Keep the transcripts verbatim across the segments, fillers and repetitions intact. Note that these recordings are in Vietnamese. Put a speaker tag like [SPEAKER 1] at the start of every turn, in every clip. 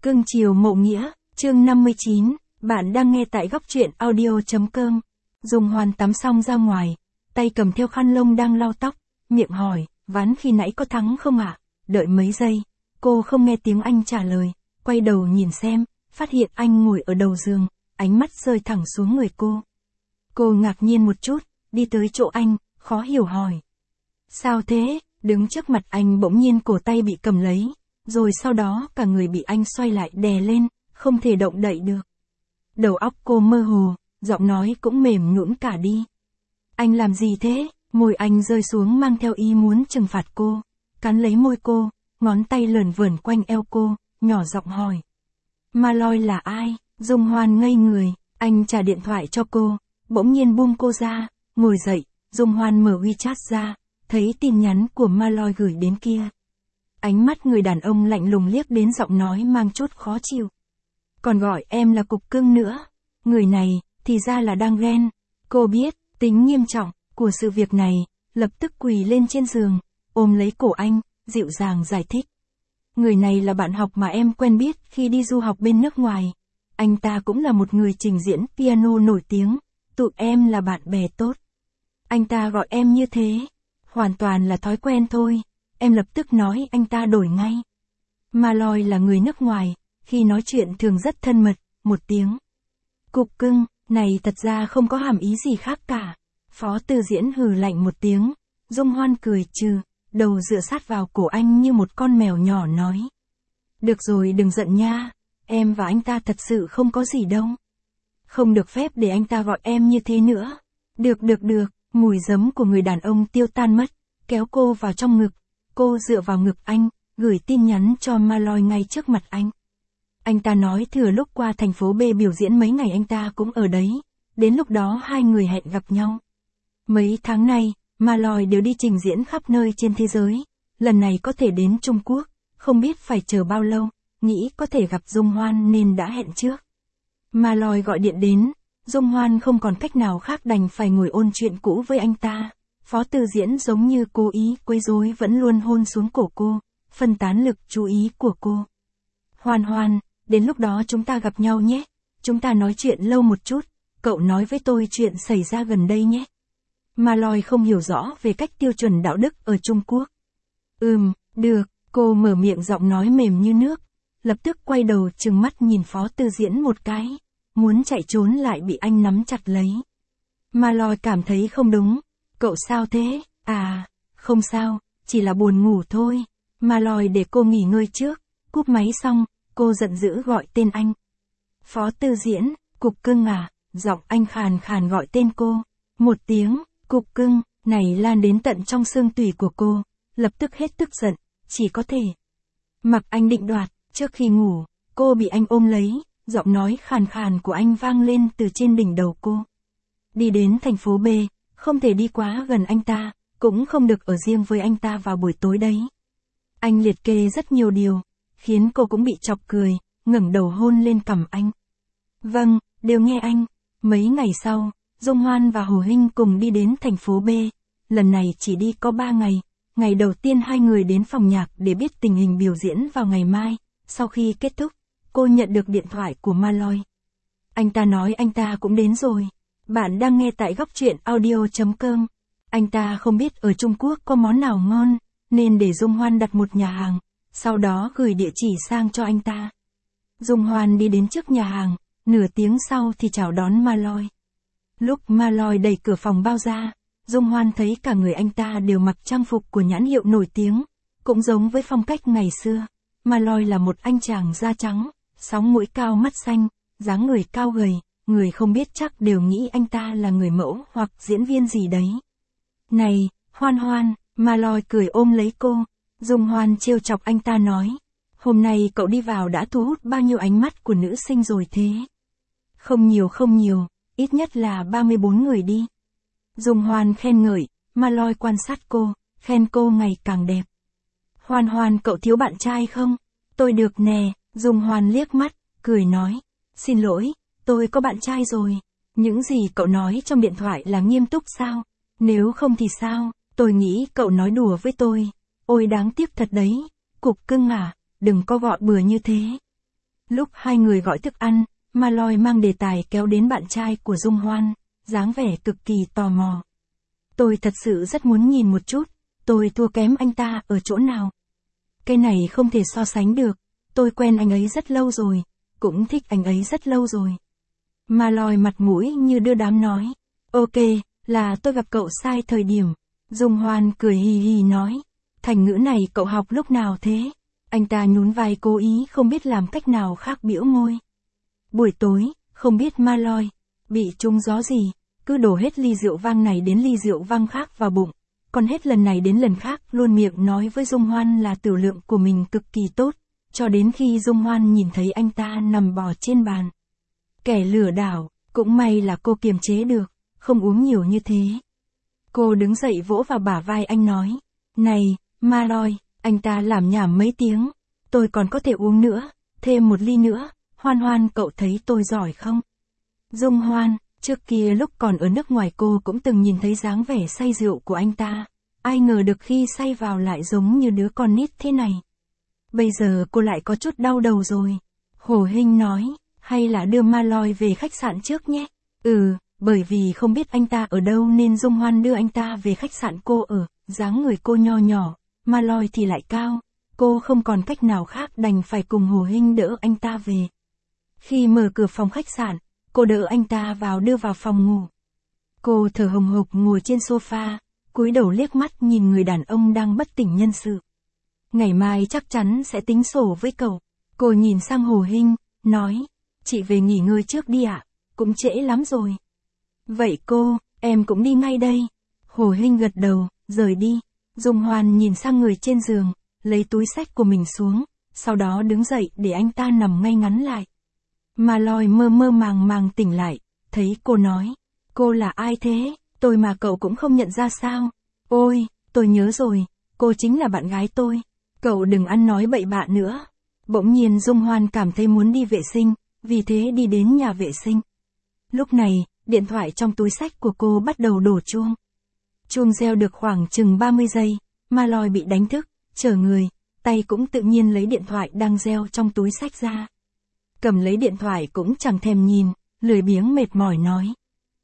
[SPEAKER 1] Cưng chiều mộ nghĩa, chương năm mươi chín, bạn đang nghe tại góc truyện audio.com. Dung Hoan tắm xong ra ngoài, tay cầm theo khăn lông đang lau tóc, miệng hỏi, ván khi nãy có thắng không ạ? À? Đợi mấy giây, cô không nghe tiếng anh trả lời, quay đầu nhìn xem, phát hiện anh ngồi ở đầu giường, ánh mắt rơi thẳng xuống người cô. Cô ngạc nhiên một chút, đi tới chỗ anh, khó hiểu hỏi. Sao thế? Đứng trước mặt anh bỗng nhiên cổ tay bị cầm lấy, rồi sau đó cả người bị anh xoay lại đè lên, không thể động đậy được. Đầu óc cô mơ hồ, giọng nói cũng mềm nhũn cả đi. Anh làm gì thế? Môi anh rơi xuống mang theo ý muốn trừng phạt cô, cắn lấy môi cô, ngón tay lởn vởn quanh eo cô, nhỏ giọng hỏi. Malloy là ai? Dung Hoan ngây người, anh trả điện thoại cho cô, bỗng nhiên buông cô ra, ngồi dậy, Dung Hoan mở WeChat ra, thấy tin nhắn của Malloy gửi đến kia. Ánh mắt người đàn ông lạnh lùng liếc đến giọng nói mang chút khó chịu. Còn gọi em là cục cưng nữa. Người này, thì ra là đang ghen. Cô biết, tính nghiêm trọng của sự việc này, lập tức quỳ lên trên giường, ôm lấy cổ anh, dịu dàng giải thích. Người này là bạn học mà em quen biết khi đi du học bên nước ngoài. Anh ta cũng là một người trình diễn piano nổi tiếng, tụi em là bạn bè tốt. Anh ta gọi em như thế, hoàn toàn là thói quen thôi. Em lập tức nói anh ta đổi ngay. Malloy là người nước ngoài, khi nói chuyện thường rất thân mật, một tiếng. Cục cưng, này thật ra không có hàm ý gì khác cả. Phó Tư Diễn hừ lạnh một tiếng, Dung Hoan cười trừ, đầu dựa sát vào cổ anh như một con mèo nhỏ nói. Được rồi đừng giận nha, em và anh ta thật sự không có gì đâu. Không được phép để anh ta gọi em như thế nữa. Được được được, mùi giấm của người đàn ông tiêu tan mất, kéo cô vào trong ngực. Cô dựa vào ngực anh, gửi tin nhắn cho Malloy ngay trước mặt anh. Anh ta nói thừa lúc qua thành phố B biểu diễn mấy ngày anh ta cũng ở đấy, đến lúc đó hai người hẹn gặp nhau. Mấy tháng nay, Malloy đều đi trình diễn khắp nơi trên thế giới, lần này có thể đến Trung Quốc, không biết phải chờ bao lâu, nghĩ có thể gặp Dung Hoan nên đã hẹn trước. Malloy gọi điện đến, Dung Hoan không còn cách nào khác đành phải ngồi ôn chuyện cũ với anh ta. Phó Tư Diễn giống như cố ý quấy rối vẫn luôn hôn xuống cổ cô, phân tán lực chú ý của cô. Hoan Hoan, đến lúc đó chúng ta gặp nhau nhé, chúng ta nói chuyện lâu một chút, cậu nói với tôi chuyện xảy ra gần đây nhé. Malloy không hiểu rõ về cách tiêu chuẩn đạo đức ở Trung Quốc. Ừm, được, cô mở miệng giọng nói mềm như nước, lập tức quay đầu trừng mắt nhìn Phó Tư Diễn một cái, muốn chạy trốn lại bị anh nắm chặt lấy. Malloy cảm thấy không đúng. Cậu sao thế? À, không sao, chỉ là buồn ngủ thôi. Malloy để cô nghỉ ngơi trước, cúp máy xong, cô giận dữ gọi tên anh. Phó Tư Diễn, cục cưng à, giọng anh khàn khàn gọi tên cô. Một tiếng, cục cưng, này lan đến tận trong xương tủy của cô, lập tức hết tức giận, chỉ có thể. Mặc anh định đoạt, trước khi ngủ, cô bị anh ôm lấy, giọng nói khàn khàn của anh vang lên từ trên đỉnh đầu cô. Đi đến thành phố B. Không thể đi quá gần anh ta, cũng không được ở riêng với anh ta vào buổi tối đấy. Anh liệt kê rất nhiều điều, khiến cô cũng bị chọc cười, ngẩng đầu hôn lên cằm anh. Vâng, đều nghe anh. Mấy ngày sau, Dung Hoan và Hồ Hinh cùng đi đến thành phố B. Lần này chỉ đi có ba ngày. Ngày đầu tiên hai người đến phòng nhạc để biết tình hình biểu diễn vào ngày mai. Sau khi kết thúc, cô nhận được điện thoại của Malloy. Anh ta nói anh ta cũng đến rồi. Bạn đang nghe tại góc truyện audio.com. Anh ta không biết ở Trung Quốc có món nào ngon, nên để Dung Hoan đặt một nhà hàng, sau đó gửi địa chỉ sang cho anh ta. Dung Hoan đi đến trước nhà hàng, nửa tiếng sau thì chào đón Malloy. Lúc Malloy đẩy cửa phòng bao ra, Dung Hoan thấy cả người anh ta đều mặc trang phục của nhãn hiệu nổi tiếng, cũng giống với phong cách ngày xưa. Malloy là một anh chàng da trắng, sóng mũi cao mắt xanh, dáng người cao gầy. Người không biết chắc đều nghĩ anh ta là người mẫu hoặc diễn viên gì đấy. Này, Hoan Hoan, Malloy cười ôm lấy cô. Dung Hoan trêu chọc anh ta nói. Hôm nay cậu đi vào đã thu hút bao nhiêu ánh mắt của nữ sinh rồi thế? Không nhiều không nhiều, ít nhất là ba mươi bốn người đi. Dung Hoan khen ngợi, Malloy quan sát cô, khen cô ngày càng đẹp. Hoan Hoan cậu thiếu bạn trai không? Tôi được nè, Dung Hoan liếc mắt, cười nói. Xin lỗi. Tôi có bạn trai rồi. Những gì cậu nói trong điện thoại là nghiêm túc sao? Nếu không thì sao? Tôi nghĩ cậu nói đùa với tôi. Ôi đáng tiếc thật đấy. Cục cưng à, đừng có gọi bừa như thế. Lúc hai người gọi thức ăn, Malloy mang đề tài kéo đến bạn trai của Dung Hoan, dáng vẻ cực kỳ tò mò. Tôi thật sự rất muốn nhìn một chút, tôi thua kém anh ta ở chỗ nào. Cái này không thể so sánh được, tôi quen anh ấy rất lâu rồi, cũng thích anh ấy rất lâu rồi. Malloy mặt mũi như đưa đám nói. Ok, là tôi gặp cậu sai thời điểm. Dung Hoan cười hì hì nói. Thành ngữ này cậu học lúc nào thế? Anh ta nhún vai cố ý không biết làm cách nào khác bĩu môi. Buổi tối, không biết Malloy bị trúng gió gì, cứ đổ hết ly rượu vang này đến ly rượu vang khác vào bụng, còn hết lần này đến lần khác luôn miệng nói với Dung Hoan là tiểu lượng của mình cực kỳ tốt, cho đến khi Dung Hoan nhìn thấy anh ta nằm bò trên bàn. Kẻ lừa đảo, cũng may là cô kiềm chế được, không uống nhiều như thế. Cô đứng dậy vỗ vào bả vai anh nói, này, Malloy, anh ta làm nhảm mấy tiếng, tôi còn có thể uống nữa, thêm một ly nữa, Hoan Hoan cậu thấy tôi giỏi không? Dung Hoan, trước kia lúc còn ở nước ngoài cô cũng từng nhìn thấy dáng vẻ say rượu của anh ta, ai ngờ được khi say vào lại giống như đứa con nít thế này. Bây giờ cô lại có chút đau đầu rồi. Hồ Hinh nói, hay là đưa Malloy về khách sạn trước nhé. Ừ, bởi vì không biết anh ta ở đâu nên Dung Hoan đưa anh ta về khách sạn cô ở, dáng người cô nho nhỏ, Malloy thì lại cao, cô không còn cách nào khác đành phải cùng Hồ Hinh đỡ anh ta về. Khi mở cửa phòng khách sạn, cô đỡ anh ta vào đưa vào phòng ngủ. Cô thở hồng hộc ngồi trên sofa, cúi đầu liếc mắt nhìn người đàn ông đang bất tỉnh nhân sự. Ngày mai chắc chắn sẽ tính sổ với cậu. Cô nhìn sang Hồ Hinh, nói, chị về nghỉ ngơi trước đi ạ, cũng trễ lắm rồi. Vậy cô, em cũng đi ngay đây. Hồ Hinh gật đầu, rời đi. Dung Hoan nhìn sang người trên giường, lấy túi xách của mình xuống, sau đó đứng dậy để anh ta nằm ngay ngắn lại. Malloy mơ mơ màng màng tỉnh lại, thấy cô nói, cô là ai thế, tôi mà cậu cũng không nhận ra sao? Ôi, tôi nhớ rồi, cô chính là bạn gái tôi, cậu đừng ăn nói bậy bạ nữa. Bỗng nhiên Dung Hoan cảm thấy muốn đi vệ sinh, vì thế đi đến nhà vệ sinh. Lúc này, điện thoại trong túi xách của cô bắt đầu đổ chuông. Chuông reo được khoảng chừng ba mươi giây, Malloy bị đánh thức, trở người, tay cũng tự nhiên lấy điện thoại đang reo trong túi xách ra. Cầm lấy điện thoại cũng chẳng thèm nhìn, lười biếng mệt mỏi nói.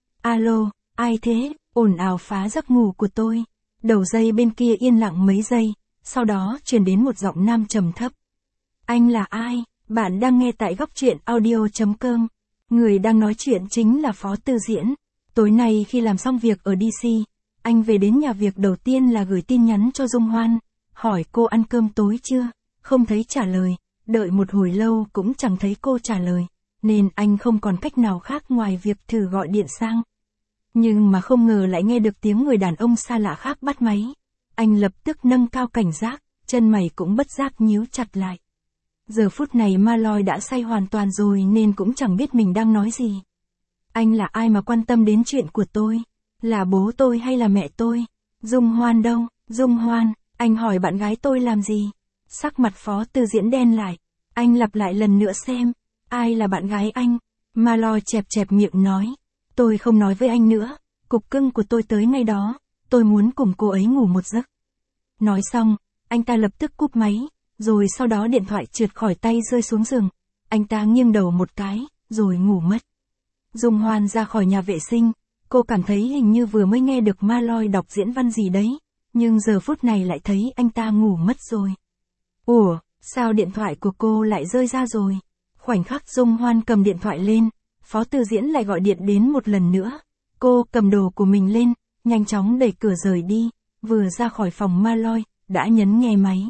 [SPEAKER 1] Alo, ai thế, ồn ào phá giấc ngủ của tôi. Đầu dây bên kia yên lặng mấy giây, sau đó truyền đến một giọng nam trầm thấp. Anh là ai? Bạn đang nghe tại góc truyện audio chấm com. Người đang nói chuyện chính là Phó Tư Diễn. Tối nay khi làm xong việc ở đê xê, anh về đến nhà việc đầu tiên là gửi tin nhắn cho Dung Hoan, hỏi cô ăn cơm tối chưa, không thấy trả lời, đợi một hồi lâu cũng chẳng thấy cô trả lời, nên anh không còn cách nào khác ngoài việc thử gọi điện sang. Nhưng mà không ngờ lại nghe được tiếng người đàn ông xa lạ khác bắt máy. Anh lập tức nâng cao cảnh giác, chân mày cũng bất giác nhíu chặt lại. Giờ phút này Malloy đã say hoàn toàn rồi nên cũng chẳng biết mình đang nói gì. Anh là ai mà quan tâm đến chuyện của tôi? Là bố tôi hay là mẹ tôi? Dung Hoan đâu? Dung Hoan, anh hỏi bạn gái tôi làm gì? Sắc mặt Phó Tư Diễn đen lại. Anh lặp lại lần nữa xem. Ai là bạn gái anh? Malloy chẹp chẹp miệng nói. Tôi không nói với anh nữa. Cục cưng của tôi tới ngay đó. Tôi muốn cùng cô ấy ngủ một giấc. Nói xong, anh ta lập tức cúp máy. Rồi sau đó điện thoại trượt khỏi tay rơi xuống giường. Anh ta nghiêng đầu một cái, rồi ngủ mất. Dung Hoan ra khỏi nhà vệ sinh. Cô cảm thấy hình như vừa mới nghe được Malloy đọc diễn văn gì đấy. Nhưng giờ phút này lại thấy anh ta ngủ mất rồi. Ủa, sao điện thoại của cô lại rơi ra rồi? Khoảnh khắc Dung Hoan cầm điện thoại lên, Phó Tư Diễn lại gọi điện đến một lần nữa. Cô cầm đồ của mình lên, nhanh chóng đẩy cửa rời đi, vừa ra khỏi phòng Malloy, đã nhấn nghe máy.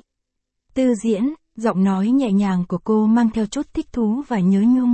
[SPEAKER 1] Tư Diễn, giọng nói nhẹ nhàng của cô mang theo chút thích thú và nhớ nhung.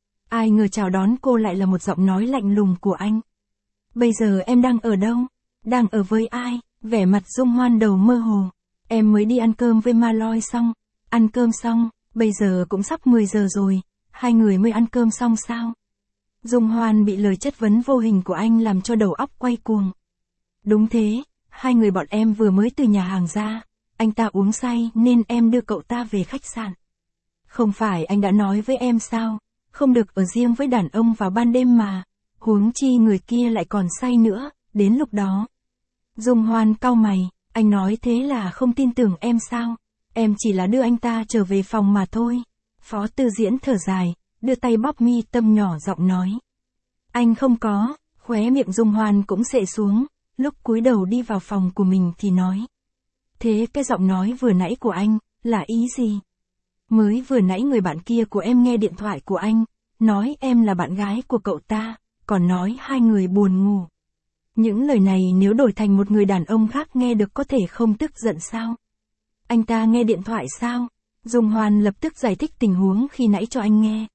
[SPEAKER 1] Ai ngờ chào đón cô lại là một giọng nói lạnh lùng của anh. Bây giờ em đang ở đâu? Đang ở với ai? Vẻ mặt Dung Hoan đầu mơ hồ. Em mới đi ăn cơm với Malloy xong. Ăn cơm xong, bây giờ cũng sắp mười giờ rồi. Hai người mới ăn cơm xong sao? Dung Hoan bị lời chất vấn vô hình của anh làm cho đầu óc quay cuồng. Đúng thế, hai người bọn em vừa mới từ nhà hàng ra. Anh ta uống say nên em đưa cậu ta về khách sạn. Không phải anh đã nói với em sao? Không được ở riêng với đàn ông vào ban đêm mà. Huống chi người kia lại còn say nữa, đến lúc đó. Dung Hoan cau mày, anh nói thế là không tin tưởng em sao? Em chỉ là đưa anh ta trở về phòng mà thôi. Phó Tư Diễn thở dài, đưa tay bóp mi tâm nhỏ giọng nói. Anh không có, khóe miệng Dung Hoan cũng xệ xuống, lúc cúi đầu đi vào phòng của mình thì nói. Thế cái giọng nói vừa nãy của anh, là ý gì? Mới vừa nãy người bạn kia của em nghe điện thoại của anh, nói em là bạn gái của cậu ta, còn nói hai người buồn ngủ. Những lời này nếu đổi thành một người đàn ông khác nghe được có thể không tức giận sao? Anh ta nghe điện thoại sao? Dung Hoan lập tức giải thích tình huống khi nãy cho anh nghe.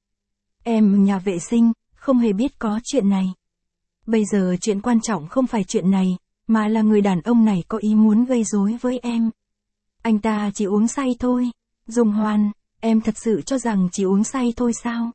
[SPEAKER 1] Em nhà vệ sinh, không hề biết có chuyện này. Bây giờ chuyện quan trọng không phải chuyện này, mà là người đàn ông này có ý muốn gây rối với em. Anh ta chỉ uống say thôi. Dung Hoan, em thật sự cho rằng chỉ uống say thôi sao?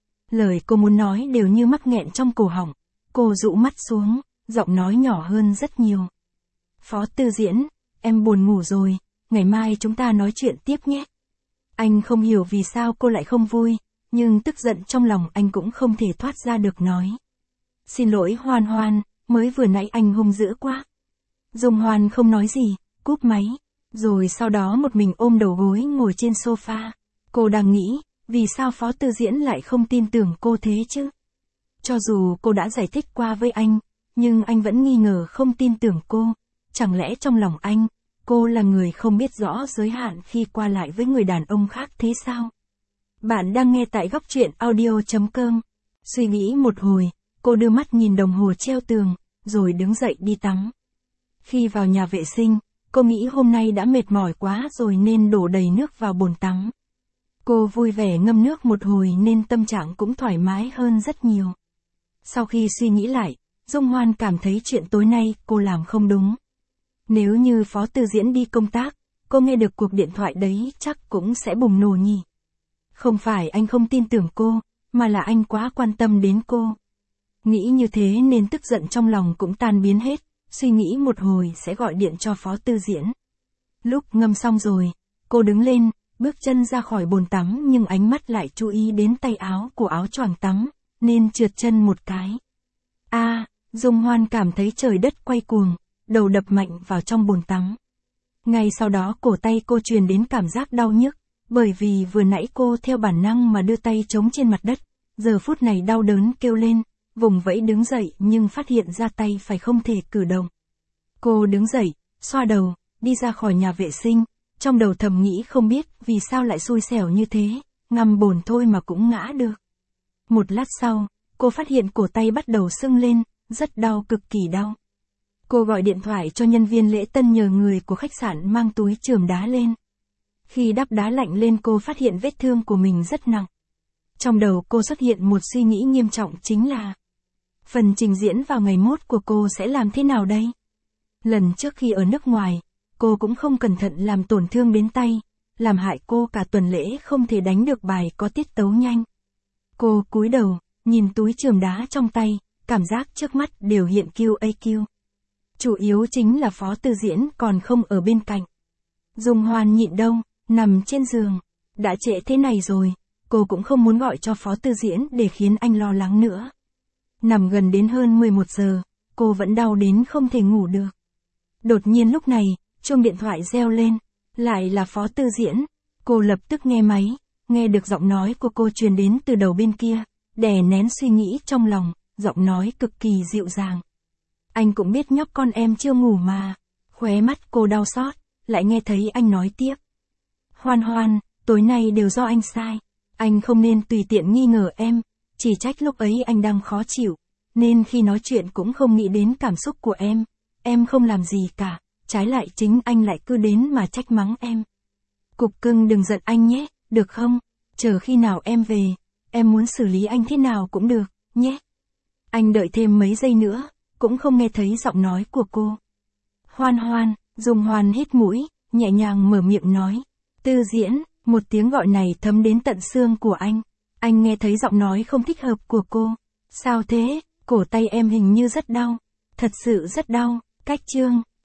[SPEAKER 1] Lời cô muốn nói đều như mắc nghẹn trong cổ họng. Cô dụ mắt xuống, giọng nói nhỏ hơn rất nhiều. Phó Tư Diễn, em buồn ngủ rồi, ngày mai chúng ta nói chuyện tiếp nhé. Anh không hiểu vì sao cô lại không vui, nhưng tức giận trong lòng anh cũng không thể thoát ra được nói. Xin lỗi Hoan Hoan, mới vừa nãy anh hung dữ quá. Dung Hoan không nói gì, cúp máy, rồi sau đó một mình ôm đầu gối ngồi trên sofa. Cô đang nghĩ, vì sao Phó Tư Diễn lại không tin tưởng cô thế chứ? Cho dù cô đã giải thích qua với anh, nhưng anh vẫn nghi ngờ không tin tưởng cô. Chẳng lẽ trong lòng anh, cô là người không biết rõ giới hạn khi qua lại với người đàn ông khác thế sao? Bạn đang nghe tại góc truyện audio chấm com. Suy nghĩ một hồi, cô đưa mắt nhìn đồng hồ treo tường, rồi đứng dậy đi tắm. Khi vào nhà vệ sinh, cô nghĩ hôm nay đã mệt mỏi quá rồi nên đổ đầy nước vào bồn tắm. Cô vui vẻ ngâm nước một hồi nên tâm trạng cũng thoải mái hơn rất nhiều. Sau khi suy nghĩ lại, Dung Hoan cảm thấy chuyện tối nay cô làm không đúng. Nếu như Phó Tư Diễn đi công tác, cô nghe được cuộc điện thoại đấy chắc cũng sẽ bùng nổ nhỉ. Không phải anh không tin tưởng cô, mà là anh quá quan tâm đến cô. Nghĩ như thế nên tức giận trong lòng cũng tan biến hết, suy nghĩ một hồi sẽ gọi điện cho Phó Tư Diễn. Lúc ngâm xong rồi, cô đứng lên, bước chân ra khỏi bồn tắm nhưng ánh mắt lại chú ý đến tay áo của áo choàng tắm, nên trượt chân một cái. A, à, Dung Hoan cảm thấy trời đất quay cuồng, đầu đập mạnh vào trong bồn tắm. Ngay sau đó cổ tay cô truyền đến cảm giác đau nhức, bởi vì vừa nãy cô theo bản năng mà đưa tay chống trên mặt đất, giờ phút này đau đớn kêu lên, vùng vẫy đứng dậy nhưng phát hiện ra tay phải không thể cử động. Cô đứng dậy, xoa đầu, đi ra khỏi nhà vệ sinh, trong đầu thầm nghĩ không biết vì sao lại xui xẻo như thế, ngâm bồn thôi mà cũng ngã được. Một lát sau, cô phát hiện cổ tay bắt đầu sưng lên, rất đau, cực kỳ đau. Cô gọi điện thoại cho nhân viên lễ tân nhờ người của khách sạn mang túi chườm đá lên. Khi đắp đá lạnh lên cô phát hiện vết thương của mình rất nặng. Trong đầu cô xuất hiện một suy nghĩ nghiêm trọng chính là phần trình diễn vào ngày mốt của cô sẽ làm thế nào đây? Lần trước khi ở nước ngoài, cô cũng không cẩn thận làm tổn thương đến tay, làm hại cô cả tuần lễ không thể đánh được bài có tiết tấu nhanh. Cô cúi đầu, nhìn túi chườm đá trong tay, cảm giác trước mắt đều hiện Q A Q. Chủ yếu chính là Phó Tư Diễn còn không ở bên cạnh. Dung Hoan nhịn đâu, nằm trên giường. Đã trễ thế này rồi, cô cũng không muốn gọi cho Phó Tư Diễn để khiến anh lo lắng nữa. Nằm gần đến hơn mười một giờ, cô vẫn đau đến không thể ngủ được. Đột nhiên lúc này, chuông điện thoại reo lên, lại là Phó Tư Diễn. Cô lập tức nghe máy, nghe được giọng nói của cô truyền đến từ đầu bên kia, đè nén suy nghĩ trong lòng, giọng nói cực kỳ dịu dàng. Anh cũng biết nhóc con em chưa ngủ mà. Khóe mắt cô đau xót, lại nghe thấy anh nói tiếp. Hoan Hoan, tối nay đều do anh sai. Anh không nên tùy tiện nghi ngờ em, chỉ trách lúc ấy anh đang khó chịu, nên khi nói chuyện cũng không nghĩ đến cảm xúc của em. Em không làm gì cả, trái lại chính anh lại cứ đến mà trách mắng em. Cục cưng đừng giận anh nhé, được không? Chờ khi nào em về, em muốn xử lý anh thế nào cũng được, nhé. Anh đợi thêm mấy giây nữa, cũng không nghe thấy giọng nói của cô. Hoan Hoan, Dung Hoan hít mũi, nhẹ nhàng mở miệng nói. Tư Diễn, một tiếng gọi này thấm đến tận xương của anh. Anh nghe thấy giọng nói không thích hợp của cô. Sao thế, cổ tay em hình như rất đau. Thật sự rất đau, cách chương.